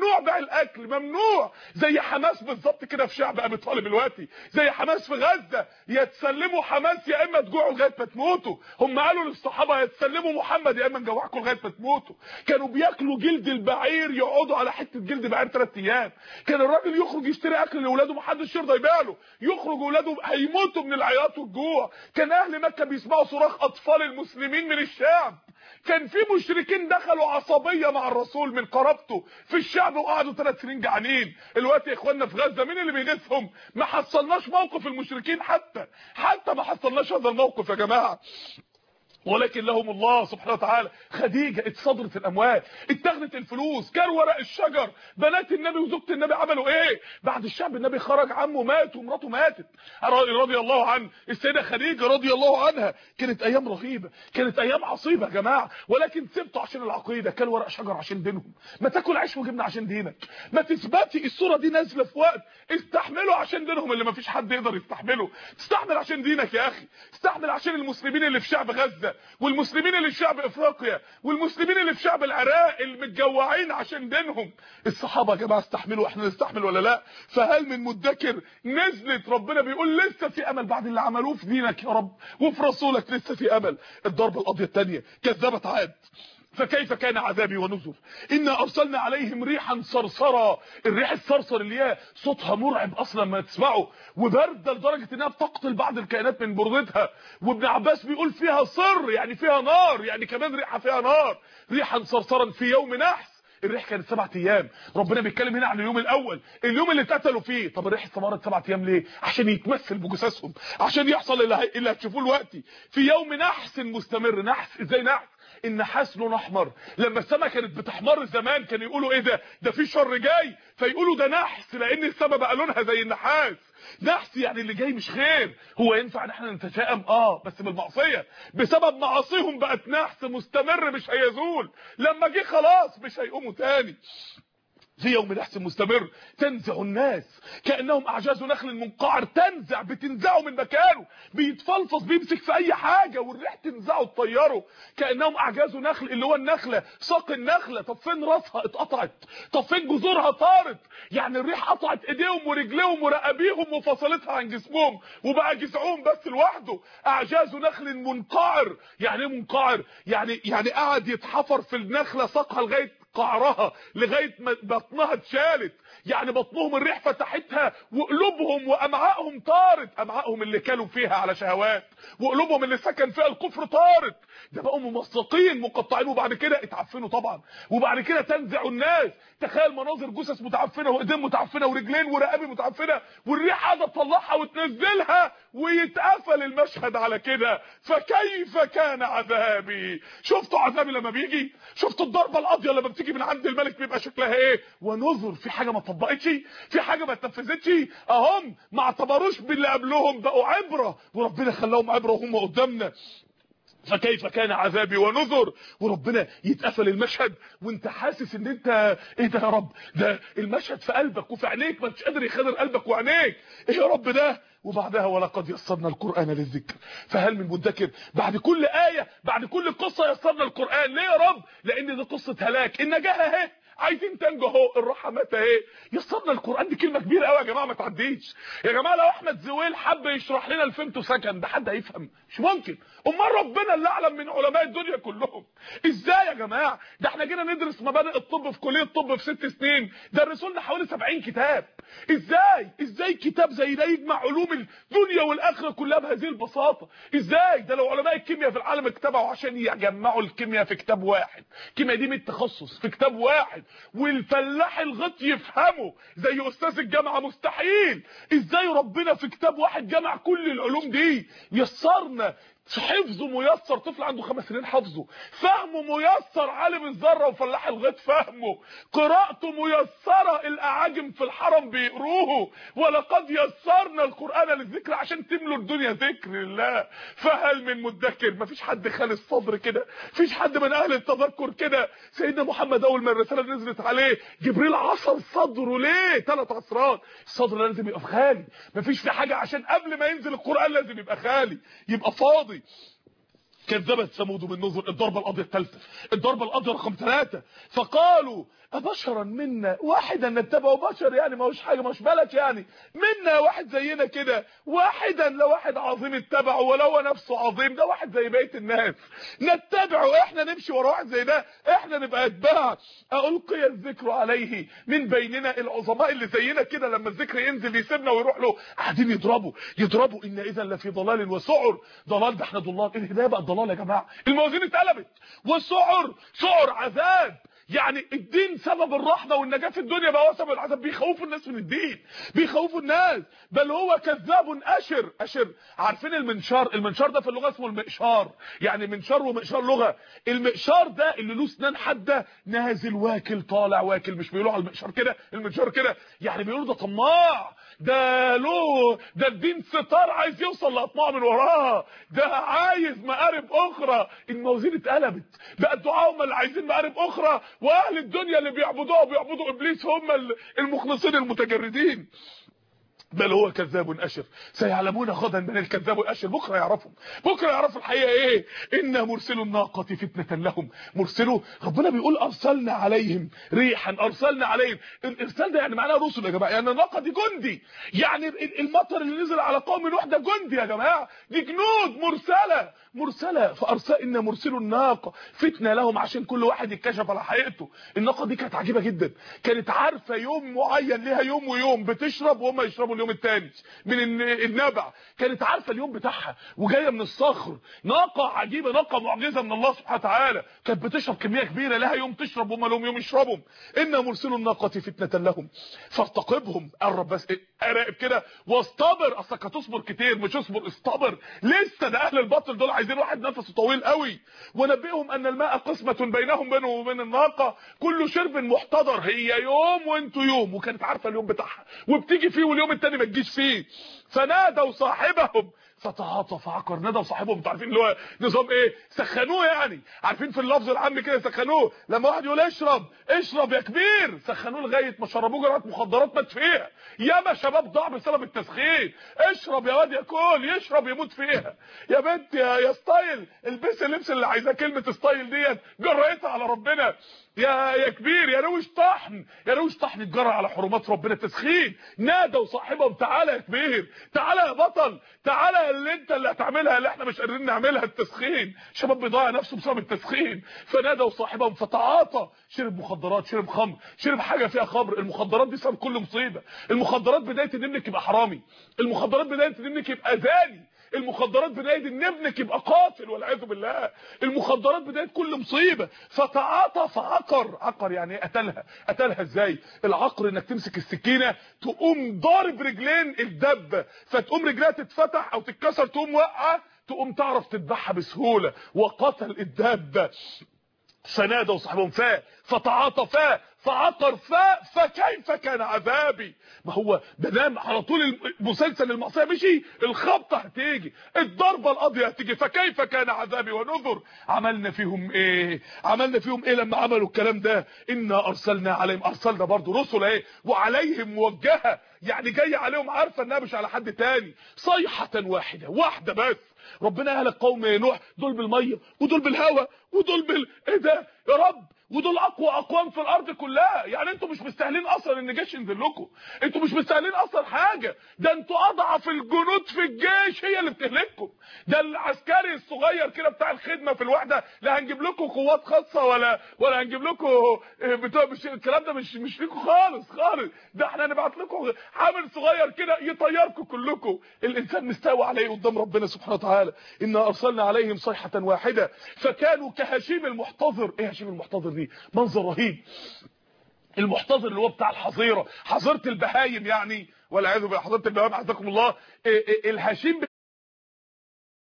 ممنوع بيع الاكل، ممنوع. زي حماس بالظبط كده في شعب ابي طالب دلوقتي، زي حماس في غزه، يا تسلموا حماس يا اما تجوعوا لغايه ما تموتوا. هم قالوا للصحابه يا تسلموا محمد يا اما نجوعكم لغايه ما تموتوا. كانوا بياكلوا جلد البعير، يقعدوا على حته جلد بعير 3 ايام. كان الراجل يخرج يشتري اكل لاولاده محدش يرضى يبيع له، يخرج اولاده هيموتوا من العياط والجوع. كان اهل مكه بيسمعوا صراخ اطفال المسلمين من الشعب. كان في مشركين دخلوا عصبيه مع الرسول من قرابته في الشعب وقعدوا 3 سنين جعانين. دلوقتي يا اخواننا في غزه مين اللي بيغيثهم؟ ما حصلناش موقف المشركين، حتى ما حصلناش هذا الموقف يا جماعه. ولكن لهم الله سبحانه وتعالى. خديجه اتصدرت الاموال، اتاخدت الفلوس، كان ورق الشجر. بنات النبي وزوجة النبي عملوا ايه بعد الشعب؟ النبي خرج، عمه مات ومراته ماتت رضي الله عنه. السيده خديجه رضي الله عنها كانت ايام رهيبه، كانت ايام عصيبه يا جماعه، ولكن سبته عشان العقيده. كان ورق شجر عشان دينهم. ما تاكل عيش وجبنه عشان دينك، ما تثبتي. الصوره دي نازله في وقت استحملوا عشان دينهم اللي ما فيش حد يقدر يستحمله. تستحمل عشان دينك يا اخي، استحمل عشان المسلمين اللي في شعب غزه، والمسلمين اللي في شعب افريقيا، والمسلمين اللي في شعب العراق المتجوعين عشان دينهم. الصحابه يا جماعه استحملوا، احنا نستحمل ولا لا؟ فهل من مدكر نزلت ربنا بيقول لسه في امل بعد اللي عملوه في دينك يا رب وفي رسولك، لسه في امل. الضربه القاضيه الثانيه كذبت عاد فكيف كان عذابي ونذر. إنا أرسلنا عليهم ريحا صرصرا. الريح الصرصر اللي هي صوتها مرعب أصلا ما تسمعه، وباردة لدرجة إنها بتقتل بعض الكائنات من بردتها. وابن عباس بيقول فيها صر، يعني فيها نار، يعني كمان ريحة فيها نار. ريحا صرصرا في يوم نحس. الريح كانت 7 ايام. ربنا بيتكلم هنا عن اليوم الاول، اليوم اللي اتقتلوا فيه. طب الريح استمرت 7 ايام ليه؟ عشان يتمثل بجثثهم، عشان يحصل اللي هتشوفوه دلوقتي. في يوم نحس مستمر. نحس ازاي نحس؟ النحاس لون احمر. لما السماء كانت بتحمر زمان كانوا يقولوا ايه ده في شر جاي، فيقولوا ده نحس، لان السماء بقى لونها زي النحاس. نحس يعني اللي جاي مش خير. هو ينفع ان احنا نتشائم؟ بس بالمعصيه، بسبب معاصيهم بقت نحس مستمر مش هيزول. لما جه خلاص مش هيقوموا تاني. في يوم نحس مستمر تنزع الناس كأنهم أعجاز نخل منقعر. تنزع، بتنزعه من مكانه، بيتفلفص، بيمسك في أي حاجة والريح تنزعه تطيره. كأنهم أعجاز نخل، اللي هو النخلة، ساق النخلة. طب فين راسها؟ اتقطعت. طب فين جذورها؟ طارت. يعني الريح قطعت ايديهم ورجليهم ورقابيهم وفصلتها عن جسمهم، وبقى جذعهم بس لوحده. أعجاز نخل منقعر. يعني ايه منقعر؟ يعني قعد يتحفر في النخلة ساقها لغاية قعرها، لغايه ما بطنها اتشالت. يعني بطنهم الريح فتحتها، وقلوبهم وامعائهم طارت. امعائهم اللي كانوا فيها على شهوات، وقلوبهم اللي سكن فيها الكفر طارت. ده بقوا ممزقين مقطعين، وبعد كده اتعفنوا طبعا. وبعد كده تنزع الناس. تخيل مناظر جثث متعفنه وايدين متعفنه ورجلين ورقابي متعفنه، والريح قاعده تطلعها وتنزلها، ويتقفل المشهد على كده. فكيف كان عذابي؟ شفتوا عذابي لما بيجي؟ شفتوا الضربه القاضيه لما بتيجي من عند الملك بيبقى شكلها ايه؟ ونذر. في حاجه ما اتطبقتش، في حاجه ما اتنفذتش. اهم ما اعتبروش باللي قبلهم، بقوا عبره، وربنا خلاهم عبره وهم قدامنا. فكيف كان عذابي ونذر. وربنا يتقفل المشهد وانت حاسس ان انت ايه ده يا رب؟ ده المشهد في قلبك وفي عينيك، ما انتش قادر يخدر قلبك وعينيك. ايه يا رب ده؟ وبعدها ولقد يسرنا القرآن للذكر فهل من مدكر. بعد كل آية، بعد كل قصة يسرنا القرآن. ليه يا رب؟ لان دي قصة هلاك. النجاة اهي، عايزين تنجوا اهو، الرحمات اهي. يسرنا القرآن دي كلمة كبيرة قوي يا جماعة، ما تعديش يا جماعة. لو احمد زويل حب يشرح لنا الفيمتو سكند ده حد هيفهم؟ مش ممكن. امال ربنا اللي اعلم من علماء الدنيا كلهم. ازاي يا جماعة؟ ده احنا جينا ندرس مبادئ الطب في كلية الطب في 6 سنين، درسوا لنا حوالي 70 كتاب. ازاي كتاب زي ده يجمع علوم الدنيا والاخره كلها بهذه البساطه؟ ازاي؟ ده لو علماء الكيمياء في العالم اجتمعوا عشان يجمعوا الكيمياء في كتاب واحد، الكيمياء دي 100 تخصص في كتاب واحد، والفلاح الغط يفهمه زي استاذ الجامعه، مستحيل. ازاي ربنا في كتاب واحد جمع كل العلوم دي؟ يسرنا. حفظه ميسر، طفل عنده 5 سنين حفظه، فهمه ميسر، عالم الذره وفلاح الغيط فهمه، قراءته ميسره، الاعاجم في الحرم بيقروه. ولقد يسرنا القران للذكر عشان تملوا الدنيا ذكر الله. فهل من مدكر؟ مفيش حد خالي الصدر كده، مفيش حد من اهل التذكر كده. سيدنا محمد اول ما الرساله نزلت عليه جبريل عصر صدره. ليه؟ 3 عصرات. الصدر لازم يبقى خالي، مفيش في حاجه، عشان قبل ما ينزل القران لازم يبقى خالي، يبقى فاضي. كذبت ثمود بالنذر. الضربه القاضيه الثالثه، الضربه القاضيه رقم 3. فقالوا ابشرا منا واحدا نتبعه، بشر يعني ما هوش حاجه، مش بلد يعني، منا واحد زينا كده، واحدا لو واحد عظيم اتبعه ولو هو نفسه عظيم، ده واحد زي بقيه الناس نتبعه، احنا نمشي ورا واحد زي ده، احنا نبقى اتباع. القي الذكر عليه من بيننا، العظماء اللي زينا كده لما الذكر ينزل يسيبنا ويروح له قاعدين يضربوا ان اذا لفي ضلال وسعر. ضلال ده احنا ضلال، الهدايه بقى الضلال يا جماعه، الموازين اتقلبت، والسعر سعر عذاب. يعني الدين سبب الرحمه والنجاه في الدنيا بقى هو سبب العذاب، بيخوفوا الناس من الدين، بيخوفوا الناس، بل هو كذاب اشر. عارفين المنشار ده في اللغه اسمه المقشار، يعني منشار ومقشار لغه. المقشار ده اللي له اسنان حاده نازل واكل طالع واكل، مش بيقولوا على المقشار كده، المنشار كده، يعني بيقولوا ده طماع، ده الدين ستار عايز يوصل لاطماع من وراها، ده عايز مقارب اخرى. الموازين اتقلبت، بقى الدعاء هم اللي عايزين مقارب اخرى، واهل الدنيا اللي بيعبدوا ابليس هم المخلصين المتجردين. بل هو كذاب اشر، سيعلمون غدا من الكذاب الاشر، بكره يعرفوا الحقيقه ايه. ان مرسلوا الناقه فتنه لهم، مرسلوا ربنا بيقول ارسلنا عليهم ريحا، ارسلنا عليهم، الارسال ده يعني معناه رسل يا جماعه، يعني الناقه دي جندي، يعني المطر اللي نزل على قوم نوح ده جندي يا جماعه، دي جنود مرسله فارسلنا مرسلوا الناقه فتنه لهم، عشان كل واحد يتكشف على حقيقته. الناقه دي كانت عجيبه جدا، كانت عارفه يوم معين ليها، يوم ويوم بتشرب وهم يشربوا اليوم الثاني من النبع، كانت عارفه اليوم بتاعها وجايه من الصخر. ناقه عجيبه، ناقه معجزه من الله سبحانه وتعالى، كانت بتشرب كميه كبيره، لها يوم تشرب وهم لهم يوم يشربوا. ان مرسلوا الناقه فتنه لهم فارتقبهم، قرب بس اراقب كده واصطبر، اصلك هتصبر كتير، مش اصبر اصطبر، لسه ده اهل الباطل دول عايزين واحد نفسه طويل قوي. ونبئهم ان الماء قسمه بينهم وبين الناقه، كل شرب محتضر، هي يوم وانتوا يوم، وكانت عارفه اليوم بتاعها وبتيجي فيه واليوم التاني ما تجيش فيه. فنادوا صاحبهم فتعاطى فعقر، نادوا صاحبهم، انتوا عارفين اللي هو نظام ايه، سخنوه، يعني عارفين في اللفظ العام كده سخنوه، لما واحد يقول اشرب يا كبير، سخنوه لغايه ما شربوه جرعه مخدرات مات فيها. ياما شباب ضاع بسبب التسخين، اشرب يا واد ياكل، يشرب يموت فيها. يا بنت يا ستايل، البسي اللبس اللي عايزاه، كلمه ستايل ديت جرأتها على ربنا. يا كبير، يا روش طحن اتجرى على حرمات ربنا، تسخين. نادوا صاحبهم تعالى يا كبير، تعالى يا بطل، تعالى اللي انت اللي هتعملها اللي احنا مش قادرين نعملها، التسخين. شباب بيضيع نفسه بسبب التسخين. فنادوا صاحبهم فتعاطى، شرب مخدرات، شرب خمر، شرب حاجه فيها خمر. المخدرات دي سبب كل مصيبه. المخدرات بدايه ان ابنك يبقى حرامي، المخدرات بدايه ان ابنك يبقى زاني، المخدرات بدايه ان ابنك يبقى قاتل والعياذ بالله، المخدرات بدايه كل مصيبه. فتعاطى فعقر يعني ايه؟ قتلها ازاي؟ العقر انك تمسك السكينه تقوم ضارب رجلين الدبه، فتقوم رجلها تتفتح او تتكسر، تقوم واقعه، تقوم تعرف تذبحها بسهوله، وقتل الدابه. فنادوا صاحبهم فتعاطى فعقر فكيف كان عذابي. ما هو بدام على طول المسلسل المعصيه مشي، الخبطه هتيجي، الضربه القاضيه هتيجي، فكيف كان عذابي ونذر. عملنا فيهم ايه لما عملوا الكلام ده؟ انا ارسلنا عليهم، ارسلنا برضو رسل ايه، وعليهم موجهه، يعني جايه عليهم عارفه انها مش على حد تاني، صيحه واحده بس. ربنا اهلك قوم نوح، دول بالميه ودول بالهواء ودول ايه ده يا رب، ودول اقوى اقوام في الارض كلها، يعني انتوا مش مستاهلين اصلا ان الجيش ينزل لكم، انتوا مش مستاهلين اصلا حاجه، ده انتوا اضعف الجنود في الجيش هي اللي بتهلككم. ده العسكري الصغير كده بتاع الخدمه في الوحده، لا هنجيب لكم قوات خاصه ولا هنجيب لكم بتوع، مش الكلام ده، مش ليكم خالص، ده احنا هنبعت لكم حامل صغير كده يطيركم كلكم. الانسان مستوى عليه قدام ربنا سبحانه وتعالى. انا ارسلنا عليهم صيحه واحده فكانوا كهشيم المحتضر. ايه هشيم المحتضر دي؟ منظر رهيب. المحتضر اللي هو بتاع الحظيره، حظيره البهايم يعني، والعياذ بالله، حظيره البهايم عزكم الله. الهشيم